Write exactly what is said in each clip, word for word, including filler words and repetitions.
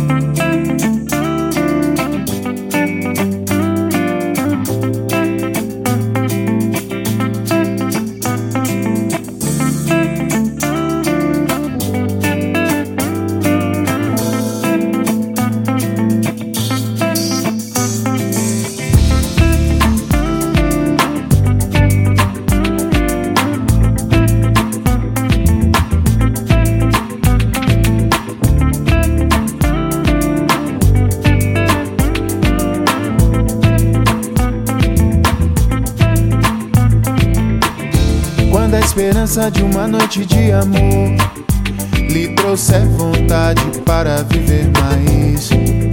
Quando a esperança de uma noite de amor lhe trouxer vontade para viver mais,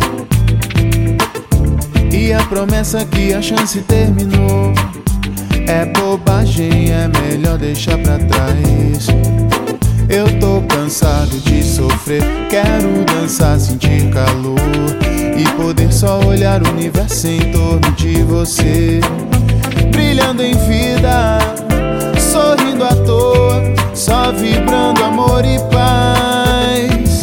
e a promessa que a chance terminou é bobagem, é melhor deixar pra trás. Eu tô cansado de sofrer, quero dançar, sentir calor e poder só olhar o universo em torno de você, brilhando em vida, sorrindo à toa, só vibrando amor e paz.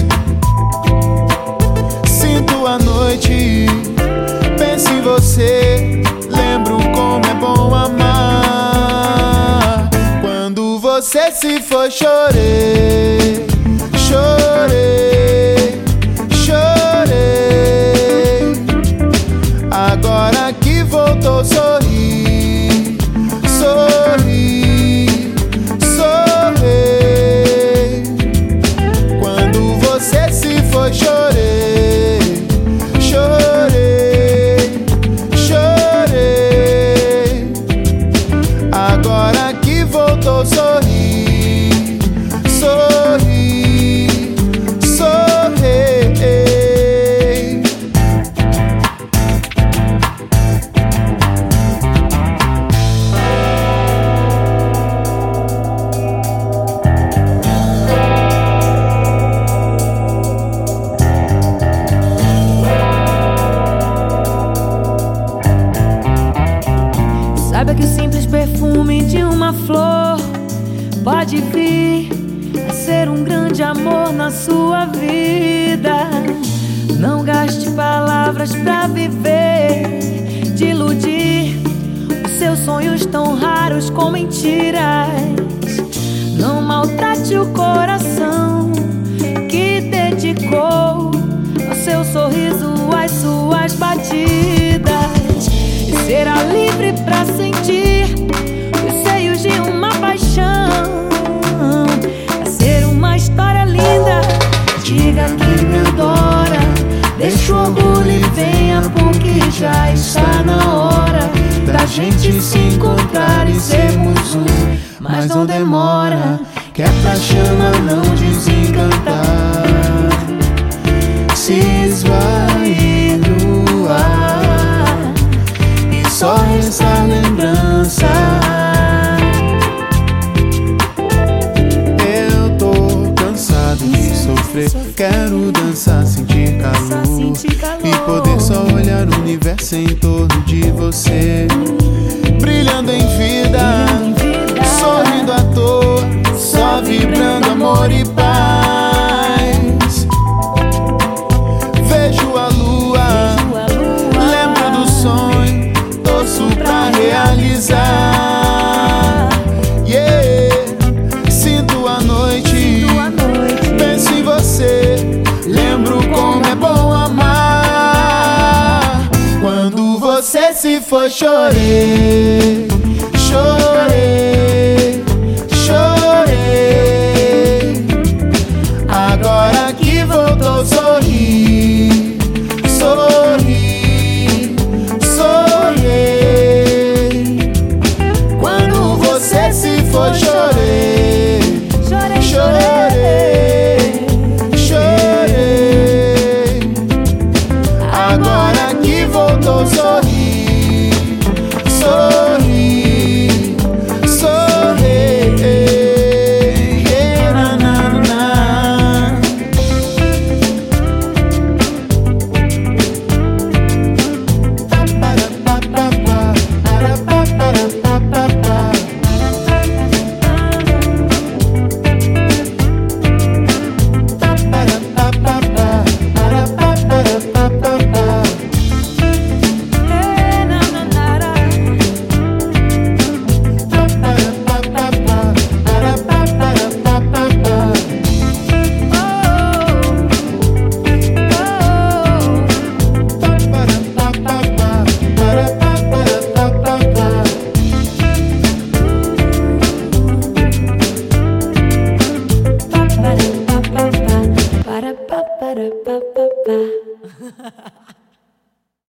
Sinto a noite, penso em você, lembro como é bom amar. Quando você se foi, chorei, chorei, chorei. Agora que voltou, sorri, sorri, sorri. Quando você se foi, chorei, chorei, chorei. Agora que voltou, sorri, sorri, sorri. Saiba que o simples perfume de uma flor pode vir a ser um grande amor na sua vida. Não gaste palavras pra viver, de iludir os seus sonhos tão raros com mentiras. Não maltrate o coração que dedicou ao seu sorriso, às suas batidas. E será livre pra sentir os seios de uma paixão. A ser uma história linda, diga que me adora. Deixa o orgulho e venha, porque já está na hora da gente se encontrar e sermos um. Mas não demora, que é pra chama não desencantar, se esvair no ar e só restar lembrança. Eu tô cansado de sofrer, quero dançar, sentir calor e poder só olhar o universo em torno de você, brilhando em vida, sorrindo à toa, só vibrando amor e paz. Vejo a lua, lembro do sonho, torço pra realizar. Yeah. Sinto a noite, penso em você, lembro como é bom amar. Quando você se foi, chorei, chorei.